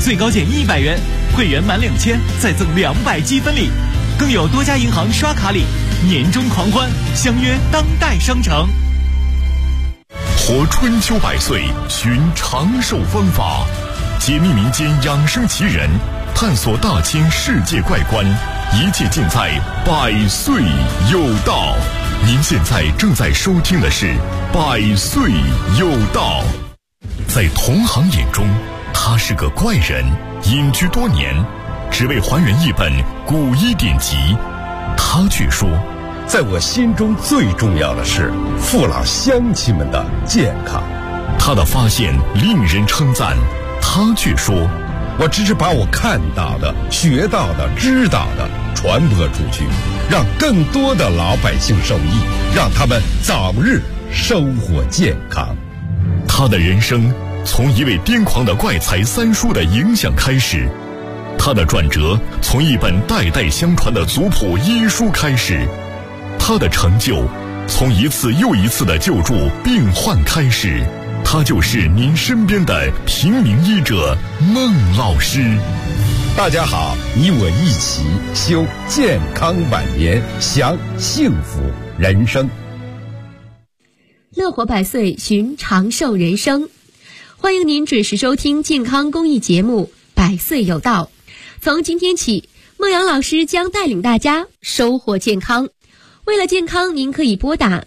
最高减100元，会员满2000再赠200积分礼，更有多家银行刷卡礼，年终狂欢，相约当代商城。 活春秋百岁，寻长寿方法，解密民间养生奇人，探索大千世界怪观，一切尽在百岁有道。您现在正在收听的是百岁有道。在同行眼中，他是个怪人，隐居多年，只为还原一本古医典籍。他却说， 在我心中最重要的是父老乡亲们的健康。 他的发现令人称赞，他却说， 我只是把我看到的、学到的、知道的传播出去，让更多的老百姓受益，让他们早日收获健康。 他的人生从一位癫狂的怪才三叔的影响开始，他的转折从一本代代相传的族谱医书开始，他的成就从一次又一次的救助病患开始。他就是您身边的平民医者孟老师。 大家好，你我一起修健康晚年，享幸福人生。 乐活百岁，寻长寿人生。欢迎您准时收听健康公益节目《百岁有道》。从今天起，孟阳老师将带领大家收获健康。为了健康，您可以拨打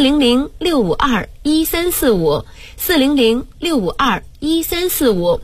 400-652-1345 400-652-1345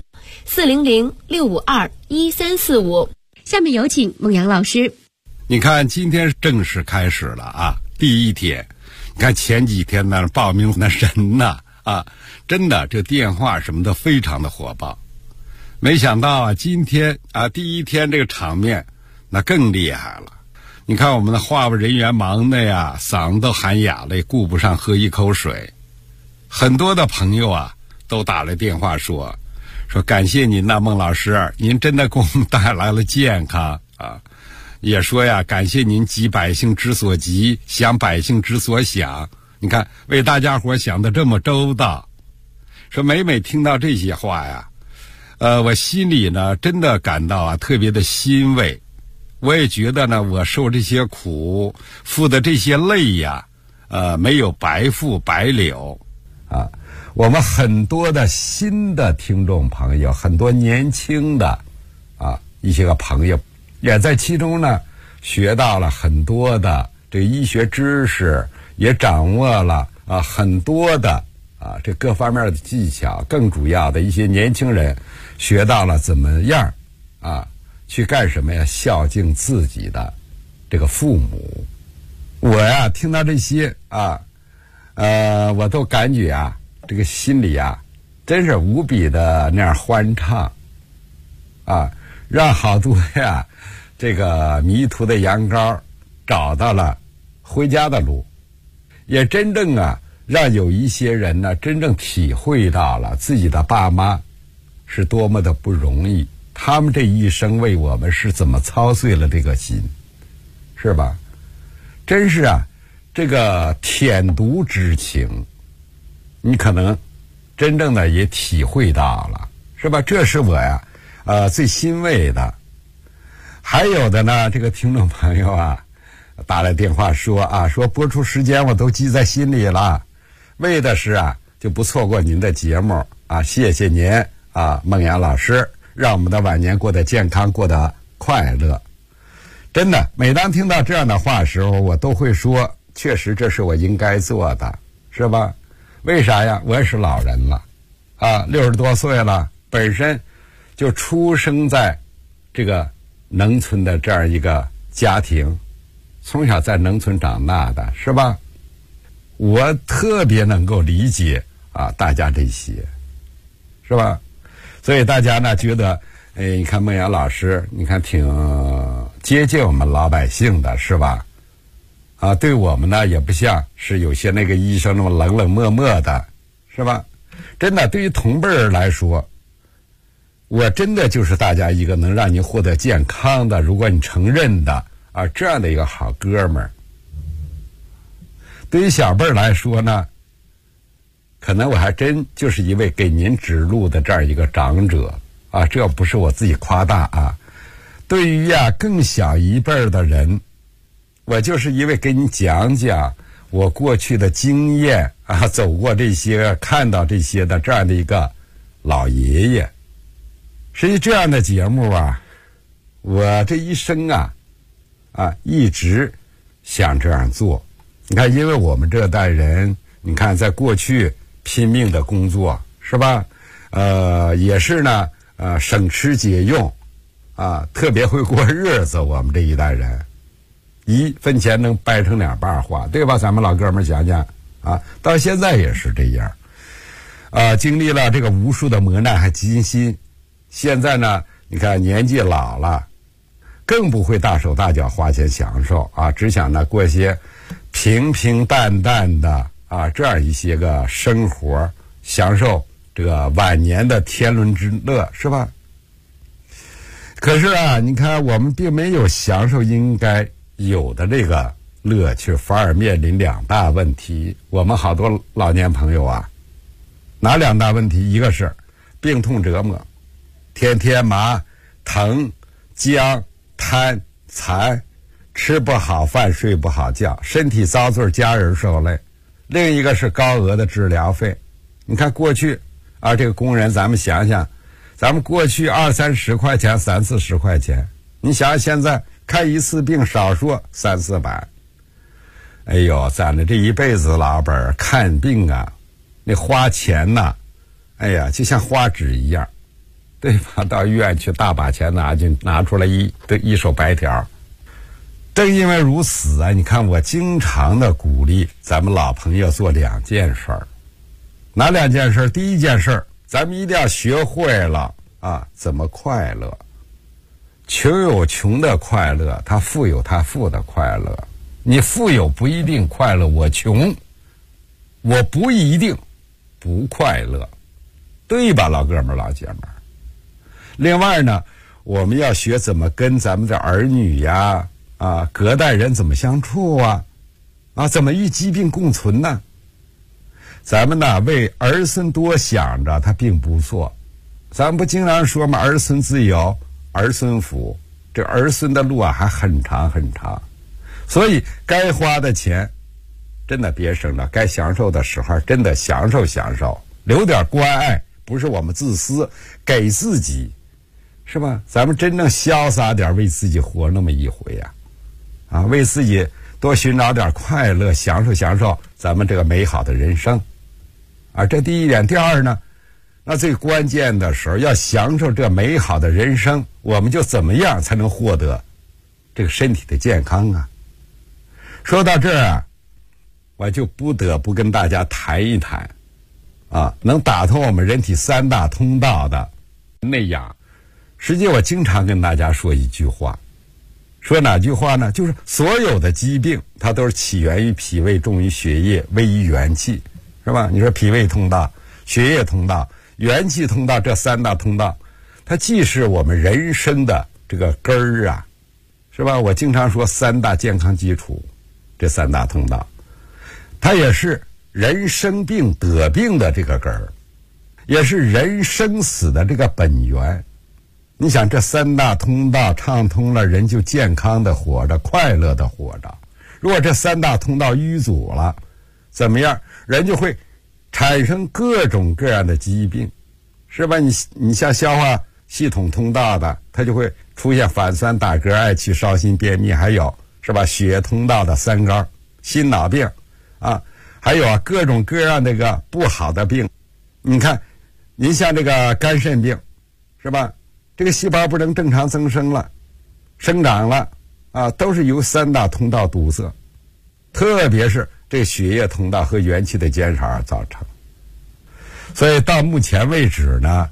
400-652-1345。下面有请孟阳老师。 你看，今天正式开始了啊，第一天。你看前几天呢，报名那人呢真的这电话什么的非常的火爆。没想到啊，今天啊第一天这个场面那更厉害了。你看我们的话务人员忙的呀，嗓子都喊哑了，也顾不上喝一口水。很多的朋友啊都打来电话说感谢您呐，孟老师，您真的给我们带来了健康啊。也说呀，感谢您急百姓之所急，想百姓之所想。你看为大家伙想得这么周到。说每听到这些话呀，我心里呢真的感到啊特别的欣慰。我也觉得呢，我受这些苦，付的这些泪呀，没有白付白流啊。我们很多的新的听众朋友，很多年轻的一些个朋友，也在其中呢学到了很多的这个医学知识，也掌握了很多的这各方面的技巧。更主要的一些年轻人学到了怎么样去干什么呀？孝敬自己的这个父母。我呀听到这些我都感觉这个心里真是无比的那样欢畅让好多这个迷途的羊羔找到了回家的路，也真正让有一些人呢真正体会到了自己的爸妈是多么的不容易，他们这一生为我们是怎么操碎了这个心，是吧？真是这个舔犊之情，你可能真正的也体会到了，是吧？这是我最欣慰的。还有的呢，这个听众朋友打来电话说播出时间我都记在心里了，为的是就不错过您的节目谢谢您孟阳老师，让我们的晚年过得健康，过得快乐。真的，每当听到这样的话的时候，我都会说，确实这是我应该做的，是吧？为啥呀？我也是老人了60多岁了，本身就出生在这个农村的这样一个家庭，从小在农村长大的，是吧？我特别能够理解大家这些，是吧？所以大家呢觉得你看孟阳老师，你看挺接近我们老百姓的，是吧？对我们呢也不像是有些那个医生那么冷冷漠漠的，是吧？真的，对于同辈儿来说，我真的就是大家一个能让您获得健康的，如果你承认的这样的一个好哥们儿。对于小辈儿来说呢，可能我还真就是一位给您指路的这样一个长者， 啊，这不是我自己夸大啊。对于更小一辈的人，我就是因为给你讲讲我过去的经验啊，走过这些，看到这些的这样的一个老爷爷。实际这样的节目啊，我这一生一直想这样做。你看，因为我们这代人，你看在过去拼命的工作，是吧？也是呢，省吃俭用特别会过日子。我们这一代人1分钱能掰成2瓣花，对吧？咱们老哥们想想到现在也是这样经历了这个无数的磨难还艰辛，现在呢，你看年纪老了，更不会大手大脚花钱享受只想呢过一些平平淡淡的这样一些个生活，享受这个晚年的天伦之乐，是吧？可是你看我们并没有享受应该有的这个乐趣，反而面临2大问题。我们好多老年朋友哪2大问题？一个是病痛折磨，天天麻、疼、僵、瘫、残，吃不好饭，睡不好觉，身体遭罪，家人受累。另一个是高额的治疗费。你看过去这个工人，咱们想想，咱们过去20-30块钱，30-40块钱，你想想现在看一次病少说300-400。哎呦，咱的这一辈子老本看病那花钱哎呀，就像花纸一样，对吧？到医院去大把钱拿出来一手白条。正因为如此你看我经常的鼓励咱们老朋友做2件事儿。哪2件事？第一件事，咱们一定要学会了怎么快乐。穷有穷的快乐，他富有他富的快乐。你富有不一定快乐，我穷，我不一定不快乐，对吧，老哥们儿老姐们儿？另外呢，我们要学怎么跟咱们的儿女隔代人怎么相处怎么与疾病共存呢？咱们为儿孙多想着，他并不错。咱们不经常说吗？儿孙自有儿孙福，这儿孙的路还很长很长。所以该花的钱真的别省了，该享受的时候真的享受享受，留点关爱，不是我们自私，给自己，是吧？咱们真正潇洒点，为自己活那么一回为自己多寻找点快乐，享受享受咱们这个美好的人生这第一点。第二呢，那最关键的时候要享受这美好的人生，我们就怎么样才能获得这个身体的健康说到这儿我就不得不跟大家谈一谈能打通我们人体3大通道的内养。实际我经常跟大家说一句话，说哪句话呢？就是所有的疾病它都是起源于脾胃，重于血液，危于元气，是吧？你说脾胃通道、血液通道、元气通道，这3大通道，它既是我们人生的这个根儿是吧？我经常说3大健康基础，这3大通道，它也是人生病得病的这个根儿，也是人生死的这个本源。你想这3大通道畅通了，人就健康的活着，快乐的活着。如果这3大通道淤阻了，怎么样？人就会产生各种各样的疾病，是吧？你像消化系统通道的，它就会出现反酸、打嗝、嗳气、烧心、便秘，还有是吧？血液通道的3高、心脑病还有各种各样这个不好的病。你看，您像这个肝肾病，是吧？这个细胞不能正常增生了、生长了都是由3大通道堵塞，特别是这个血液通道和元气的减少而造成。所以到目前为止呢，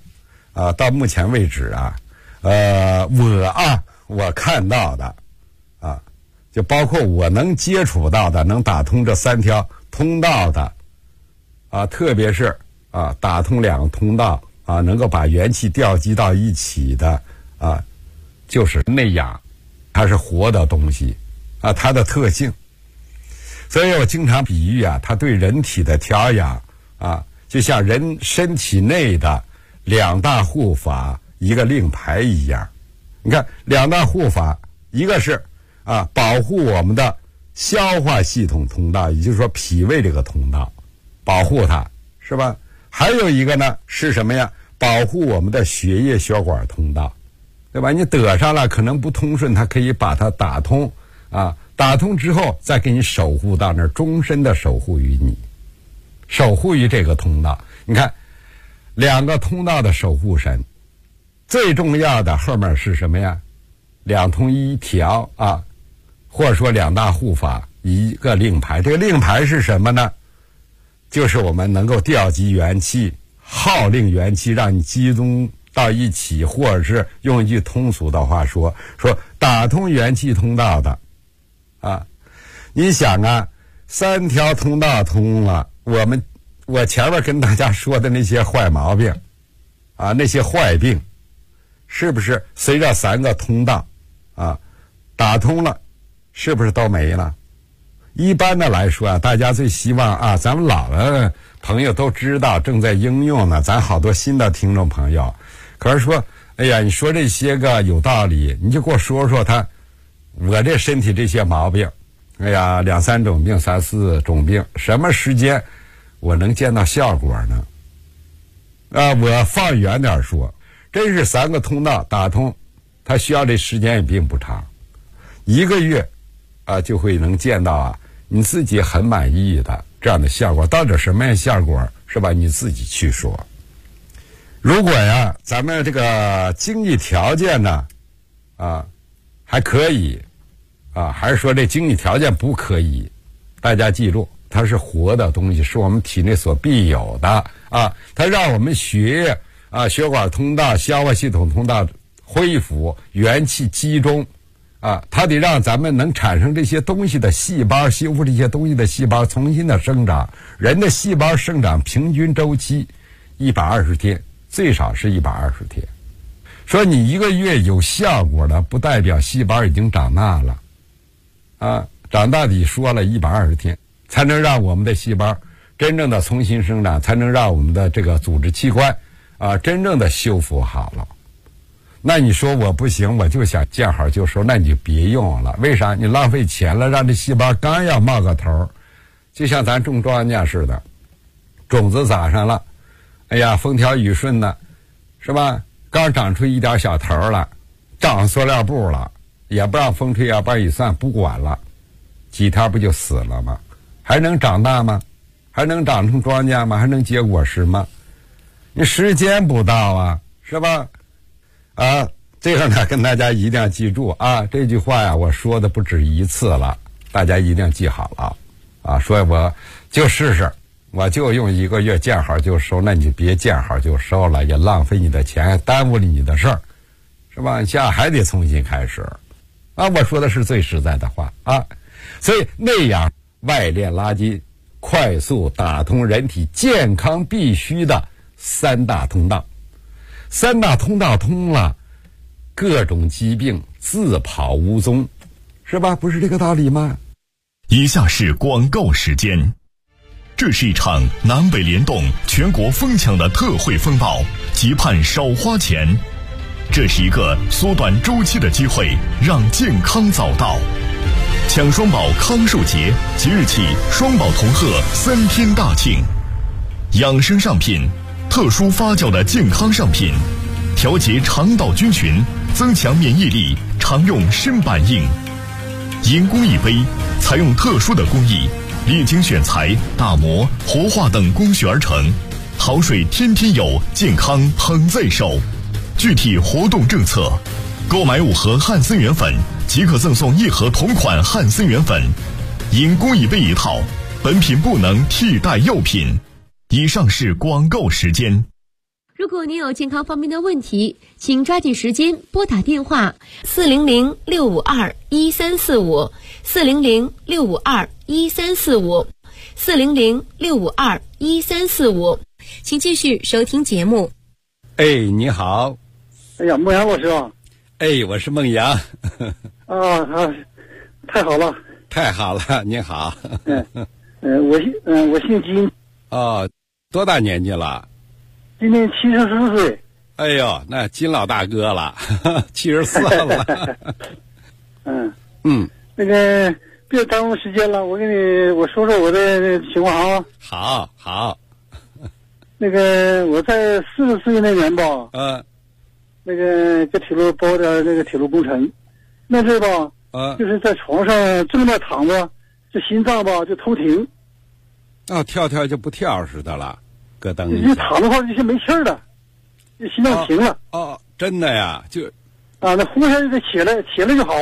我看到的就包括我能接触到的，能打通这3条通道的特别是打通2个通道能够把元气调集到一起的就是内养，它是活的东西它的特性。所以我经常比喻它对人体的调养就像人身体内的2大护法， 一个令牌一样。你看两大护法，一个是保护我们的消化系统通道，也就是说脾胃这个通道，保护它，是吧？还有一个呢是什么呀？保护我们的血液血管通道，对吧？你得上了可能不通顺，它可以把它打通打通之后再给你守护到那儿，终身的守护于你，守护于这个通道。你看两个通道的守护神，最重要的后面是什么呀？两通一条或者说两大护法，一个令牌。这个令牌是什么呢？就是我们能够调集元气，号令元气，让你集中到一起，或者是用一句通俗的话说打通元气通道的你想3条通道通了，我前面跟大家说的那些坏毛病那些坏病，是不是随着3个通道打通了，是不是都没了？一般的来说大家最希望咱们老的朋友都知道，正在应用呢，咱好多新的听众朋友可是说，哎呀，你说这些个有道理，你就给我说说我这身体这些毛病，哎呀，2、3种病，3、4种病，什么时间我能见到效果呢？我放远点说，真是3个通道打通，它需要这时间也并不长，1个月就会能见到你自己很满意的这样的效果。到底什么样的效果，是吧？你自己去说。如果咱们这个经济条件呢还可以还是说这经济条件不可以，大家记住，它是活的东西，是我们体内所必有的它让我们血液血管通道、消化系统通道恢复，元气集中它得让咱们能产生这些东西的细胞，修复这些东西的细胞重新的生长。人的细胞生长平均周期120天，最少是120天。说你1个月有效果的，不代表细胞已经长大了长大得说了120天，才能让我们的细胞真正的重新生长，才能让我们的这个组织器官真正的修复好了。那你说我不行，我就想见好就收，那你就别用了。为啥？你浪费钱了，让这细胞刚要冒个头，就像咱种庄稼似的，种子撒上了，哎呀，风调雨顺的，是吧？刚长出一点小头了，长塑料布了，也不让风吹，也不让雨散，不管了，几天不就死了吗？还能长大吗？还能长成庄稼吗？还能结果实吗？你时间不到是吧？这个呢，跟大家一定要记住这句话我说的不止一次了，大家一定要记好了说我就试试，我就用1个月见好就收，那你就别见好就收了，也浪费你的钱，还耽误了你的事儿，是吧？你现在还得重新开始我说的是最实在的话所以那样外练拉筋，快速打通人体健康必须的3大通道。3大通道通了，各种疾病自跑无踪，是吧？不是这个道理吗？ 以下是广告时间。这是一场南北联动、全国疯抢的特惠风暴，急盼少花钱。这是一个缩短周期的机会，让健康早到。抢双宝康寿节，即日起双宝同贺3天大庆。养生上品，特殊发酵的健康上品，调节肠道菌群，增强免疫力，常用身板硬。银工艺杯采用特殊的工艺，历经选材、打磨、活化等工序而成，好水天天有，健康捧在手。具体活动政策，购买5盒汉森元粉即可赠送1盒同款汉森元粉，银工艺杯1套，本品不能替代药品。以上是广告时间。 如果您有健康方面的问题，请抓紧时间拨打电话400-652-1345 400-652-1345 400-652-1345，请继续收听节目。 你好。 哎呀，孟阳老师我是孟阳。 太好了。 太好了，您好。 我姓金。 多大年纪了？ 今年74岁。 哎呦，那金老大哥了，74了。 那个别耽误时间了，我说说我的情况啊。 好。 那个我在40岁那年吧，那个这铁路包的那个铁路工程，那阵吧，就是在床上正在躺着，这心脏吧就偷停。 跳就不跳似的了，咯噔一躺的话就没气儿了，这心脏停了。 真的呀，就那呼一下就得起来就好。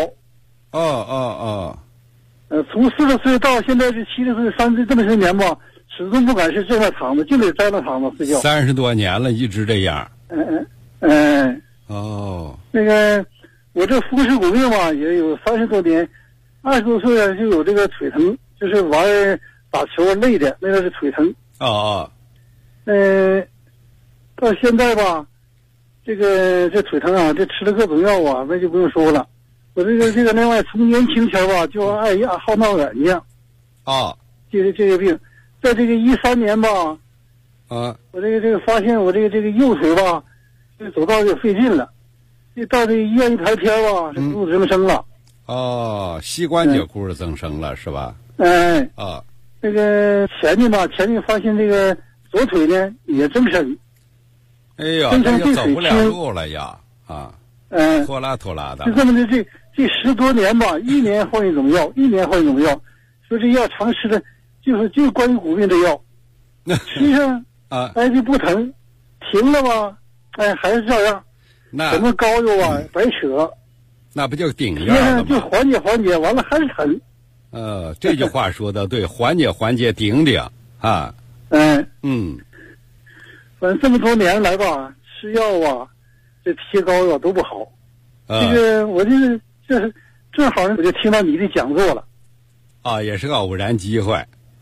从40岁到现在这70岁30岁这么些年吧，始终不敢是正在躺着，就得在那躺着睡觉。 30多年了，一直这样。 那个我这风湿骨病吧，也有30多年，20多岁就有这个腿疼，就是玩打球累的，那个是腿疼。到现在吧，这腿疼啊，这吃了各种药啊，那就不用说了。我这个另外从年轻前吧就爱好闹眼睛。这个病，在这个13年吧，我这个发现我这个右腿吧，这走道就费劲了，就到这医院一排片吧，这骨质增生了。 膝关节骨质增生了是吧？ 这个前面发现这个左腿呢也增生。 哎呦，那就走不了路了呀！拖拉的。 就这么的这10多年吧，一年换一种药，说这药常吃的，就是关于骨病的药，吃上就不疼，停了吧，还是这样。什么膏药啊，白扯。 那不就顶样了吗？ 就缓解，完了还是疼。 这句话说的对，缓解，顶啊。 反正这么多年来吧，吃药啊，这贴膏药都不好。这个我这是正好我就听到你的讲座了。 也是个偶然机会。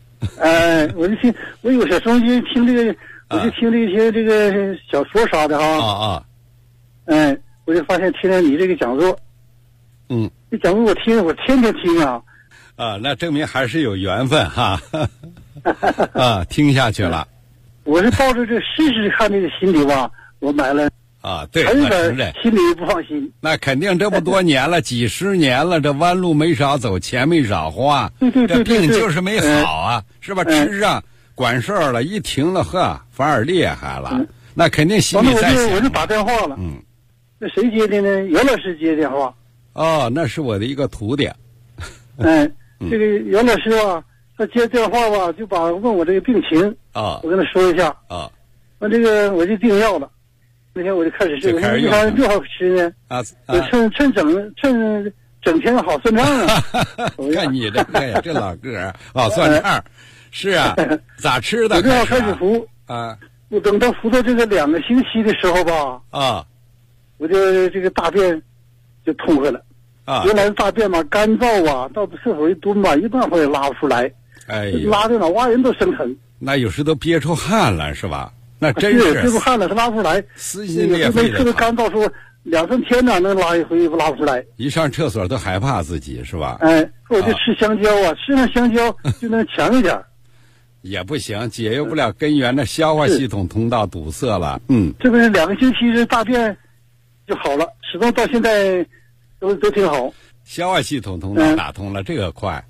我有些时候就听这个，我就听这些这个小说啥的哈。我就发现听了你这个讲座。这讲座我天天听啊。 那证明还是有缘分哈。听下去了。 我是抱着这试试看这个心理吧，我买了。 对， 还有点心里不放心。 那肯定这么多年了，几十年了，这弯路没少走，钱没少花。 对， 这病就是没好啊，是吧？吃上管事儿了，一停了，反而厉害了。那肯定心里在想。 我就打电话了。那谁接的呢？袁老师接电话。 那是我的一个徒弟。 这个袁老师吧，他接电话吧，就问我这个病情。我跟他说一下。完这个我就订药了。那天我就开始吃，我1月6号吃呢。我趁整天好算账啊！ 看你这个呀，这老个好算账，是啊，咋吃的？ 我正好开始服我等到服到这个2个星期的时候吧，我就这个大便就痛快了。原来大便嘛干燥啊，到厕所一蹲吧，一办法也拉不出来。拉的脑瓜人都生疼。 那有时都憋出汗了，是吧？那真是憋出汗了，他拉不出来。 撕心裂肺的。 特别干燥，说2-3天呢，能拉一回拉不出来。 一上厕所都害怕自己，是吧？ 我就吃香蕉吃上香蕉就能强一点。 也不行，解决不了根源的消化系统通道堵塞了。 这不是2个星期这大便就好了，始终到现在都挺好。 消化系统通道打通了，这个快。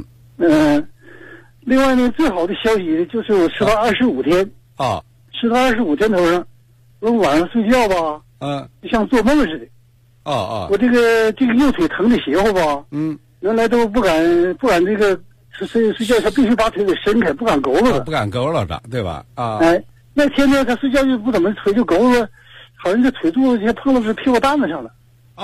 另外呢，最好的消息就是我吃到25天。吃到25天头上，我晚上睡觉吧，就像做梦似的。我这个右腿疼的邪乎吧，原来都不敢这个睡觉，他必须把腿给伸开，不敢佝偻着。 不敢佝偻着，对吧？ 那天天他睡觉就不怎么腿就佝偻，好像这腿肚子碰到这屁股蛋子上了。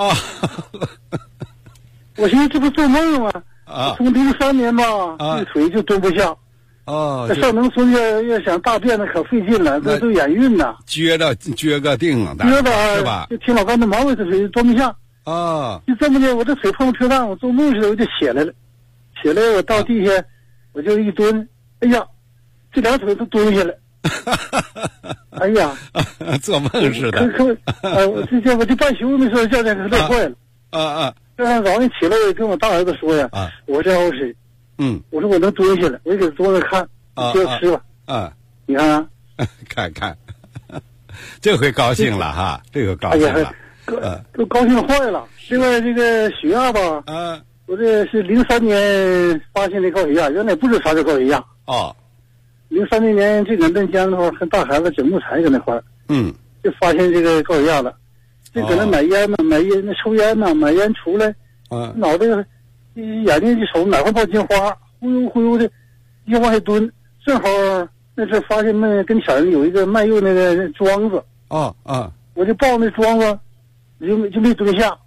我寻思这不做梦吗？从03年吧，这腿就蹲不下。上农村要想大便那可费劲了，都眼晕呐。 撅个腚了，是吧？ 就听老干的忙，我这腿蹲不下。就这么的，我这腿碰车蛋，我做梦似的我就起来了。起来我到地下，我就一蹲，哎呀，这2腿都蹲下了。哎呀， 做梦似的。 我这半宿没睡觉，这累坏了。这天早上起来，我跟我大儿子说呀，我这好使。我说我能蹲下来，我就给桌子看，接着吃吧。你看看看， 这回高兴了哈，这个高兴了， 都高兴坏了。另外这个血压吧，我这是03年发现的高血压，原来不知道啥叫高血压。03年这个嫩江那块和大孩子整木材搁那块儿，就发现这个高血压了。这搁那买烟嘛，买烟那抽烟呐，买烟出来，脑袋眼睛一瞅，哪块冒金花，忽悠忽悠的，一往下蹲，正好那时候发现那跟前有一个卖肉那个桩子，我就抱那桩子，就没蹲下。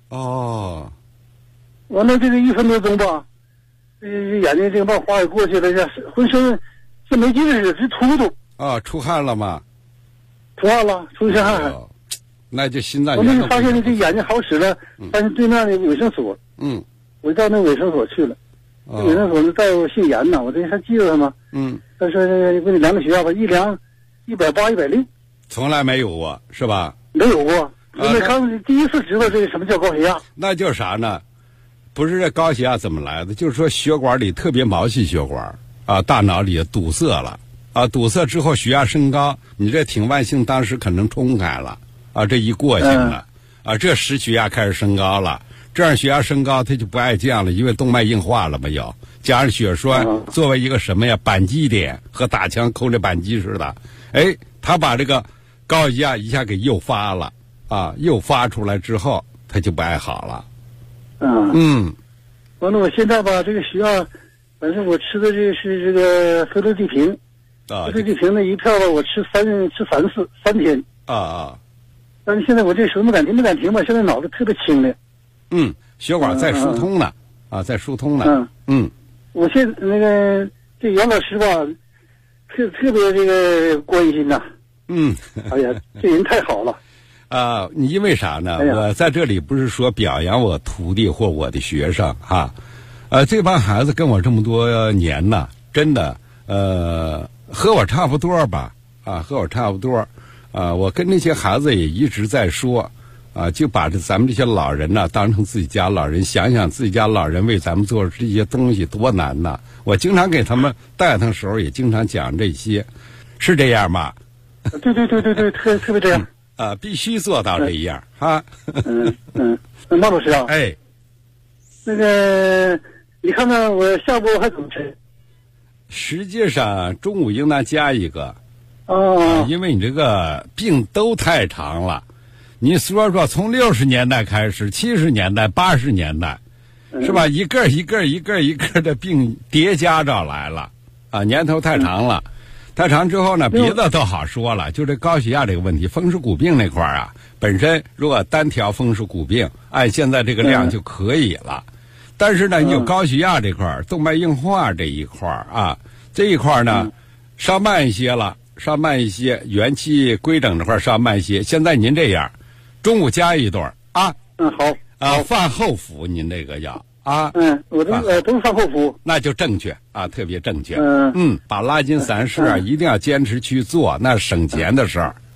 完了这个1分多钟吧，眼睛这个冒花也过去了，浑身这没劲似的，直突突。 出汗了吗？ 出汗了，出一身汗。 那就心脏。 我那就发现这眼睛好使了，发现对面的卫生所，我就到那卫生所去了。卫生所那大夫姓严呐，我这还记得他吗？他说给你量个血压吧，一量180、160， 从来没有过，是吧？ 没有过，我刚第一次知道这个什么叫高血压。 那就是啥呢？不是这高血压怎么来的？就是说血管里特别毛细血管大脑里堵塞了堵塞之后血压升高，你这挺慢性当时可能冲开了这一过性了这时血压开始升高了。这样血压升高，它就不爱降了，因为动脉硬化了嘛，加上血栓作为一个什么呀扳机点，和打枪扣着扳机似的，它把这个高血压一下给诱发了诱发出来之后，它就不爱好了。 完了，我现在吧，这个血压，反正我吃的这是这个菲洛地平，菲洛地平那一票吧，我吃3天但是现在我这手没敢停吧，现在脑子特别清亮。 血管在疏通呢在疏通呢。 我现在那个这杨老师吧，特别这个关心呐。哎呀，这人太好了。 你因为啥呢？我在这里不是说表扬我徒弟或我的学生这帮孩子跟我这么多年呢，真的和我差不多吧和我差不多我跟那些孩子也一直在说就把咱们这些老人呢当成自己家老人，想想自己家老人为咱们做这些东西多难呐。我经常给他们带他的时候也经常讲这些，是这样吗？ 对，特别这样必须做到这样马老师那个你看看我下播还怎么吃？ 实际上中午应当加一个因为你这个病都太长了。你说从60年代开始，70年代、80年代，是吧？一个的病叠加着来了年头太长了。太长之后呢，别的都好说了，就这高血压这个问题，风湿骨病那块本身如果单调风湿骨病按现在这个量就可以了。但是呢，你有高血压这块动脉硬化这一块这一块呢稍慢一些了，元气规整这块稍慢一些。现在您这样中午加一顿好饭后服，您这个要我都饭后服， 那就正确特别正确。把拉筋散式一定要坚持去做，那省钱的事儿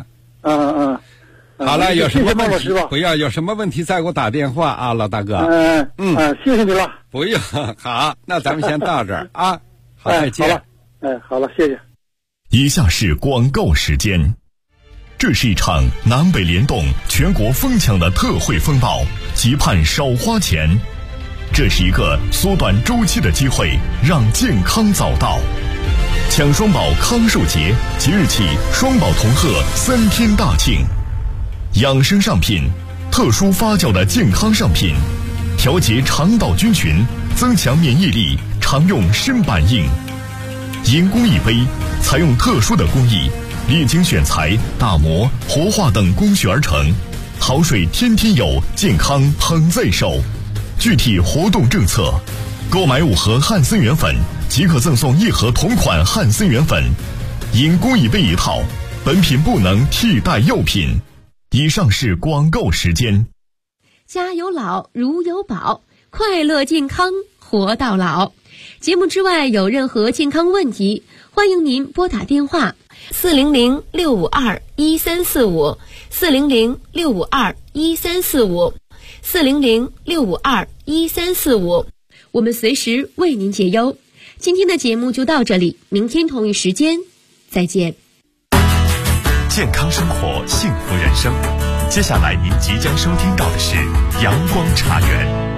好了，有什么问题不要有什么问题再给我打电话老大哥。 谢谢你了。 不用，好，那咱们先到这儿好，再见。 好了，好了，谢谢。 以下是广告时间。这是一场南北联动、全国疯抢的特惠风暴，期盼少花钱。这是一个缩短周期的机会，让健康早到。抢双宝康寿节即日起双宝同贺3天大庆。养生上品，特殊发酵的健康上品，调节肠道菌群，增强免疫力，常用深板印。银工艺杯采用特殊的工艺，历经选材、打磨、活化等工序而成，好水天天有，健康捧在手。具体活动政策：购买5盒汉森元粉即可赠送1盒同款汉森元粉，银工艺杯1套。本品不能替代药品。以上是广告时间。 家有老如有宝，快乐健康活到老。节目之外有任何健康问题，欢迎您拨打电话400-652-1345 400-652-1345 400-652-1345，我们随时为您解忧。今天的节目就到这里，明天同一时间再见。 健康生活，幸福人生。接下来您即将收听到的是阳光茶园。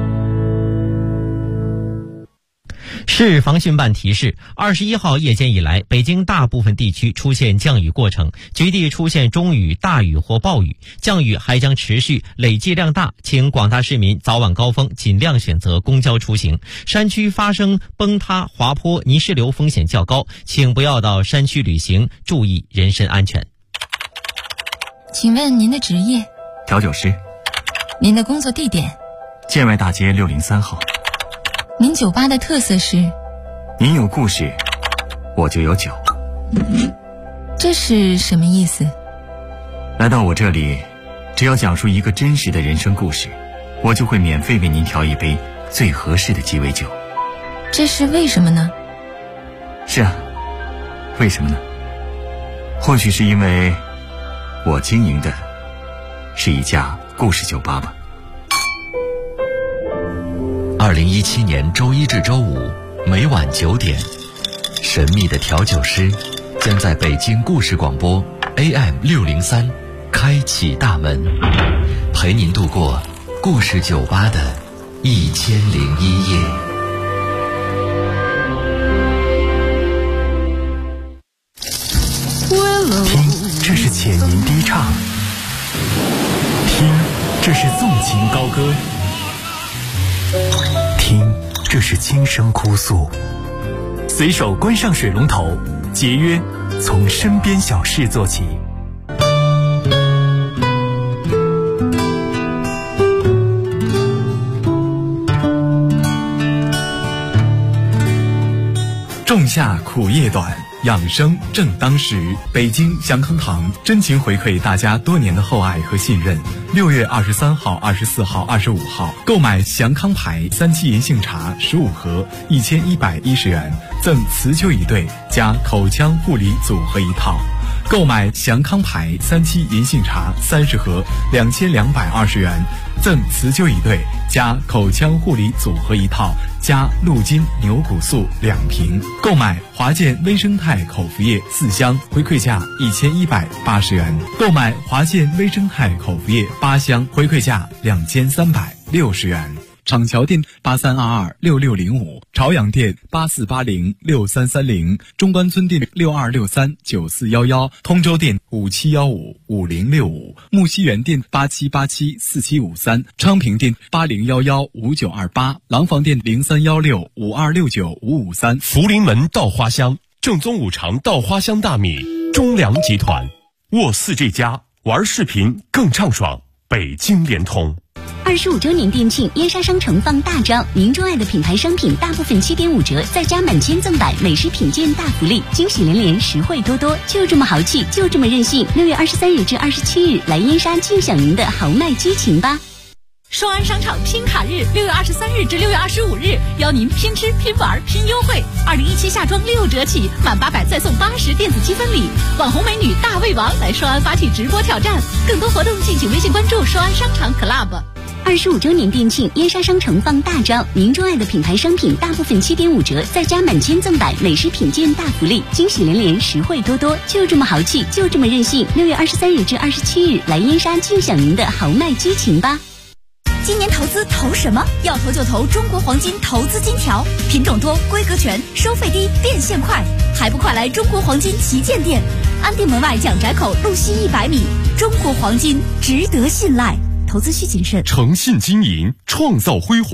市防汛办提示，21号夜间以来，北京大部分地区出现降雨过程，局地出现中雨、大雨或暴雨，降雨还将持续，累计量大，请广大市民早晚高峰尽量选择公交出行。山区发生崩塌、滑坡、泥石流风险较高，请不要到山区旅行，注意人身安全。 请问您的职业？ 调酒师。 您的工作地点？ 建外大街603号。 您酒吧的特色是？ 您有故事，我就有酒。 这是什么意思？ 来到我这里，只要讲述一个真实的人生故事，我就会免费为您调一杯最合适的鸡尾酒。 这是为什么呢？ 是啊，为什么呢？或许是因为我经营的是一家故事酒吧吧。 2017年周一至周五每晚9点，神秘的调酒师将在北京故事广播 AM603开启大门，陪您度过故事酒吧的1001夜。 听，这是浅吟低唱；听，这是纵情高歌；听，这是轻声哭诉。随手关上水龙头，节约从身边小事做起。仲夏苦夜短，养生正当时。北京祥康堂真情回馈大家多年的厚爱和信任。6月23号、24号、25号，购买祥康牌3七银杏茶15盒，1110元，赠磁灸一对加口腔护理组合一套。购买祥康牌3七银杏茶30盒，2220元，赠磁灸一对加口腔护理组合一套，加鹿筋牛骨素2瓶。购买华健微生态口服液4箱，回馈价1180元。购买华健微生态口服液8箱，回馈价2360元。厂桥店83226605，朝阳店84806330，中关村店62639411，通州店57155065，木樨园店87874753，昌平店80115928，廊坊店031652695553。 福临门稻花香，正宗五常稻花香大米，中粮集团。沃4这家，玩视频更畅爽。北京联通。 25周年店庆，燕莎商城放大招，您钟爱的品牌商品大部分7.5折，再加满千赠百，美食品鉴大福利，惊喜连连，实惠多多，就这么豪气，就这么任性。6月23日至27日，来燕莎尽享您的豪迈激情吧！ 双安商场拼卡日，6月23日至6月25日，邀您拼吃、拼玩、拼优惠。2017夏装6折起，满800再送80电子积分礼。网红美女大胃王来双安发起直播挑战，更多活动敬请微信关注双安商场 Club。 25周年店庆，燕莎商城放大招，您钟爱的品牌商品大部分7.5折，再加满千赠百，美食品鉴大福利，惊喜连连，实惠多多，就这么豪气，就这么任性。6月23日至27日，来燕莎尽享您的豪迈激情吧！ 今年投资投什么？要投就投中国黄金投资金条，品种多，规格全，收费低，变现快，还不快来中国黄金旗舰店？安定门外蒋宅口路西100米，中国黄金值得信赖，投资需谨慎， 诚信经营，创造辉煌。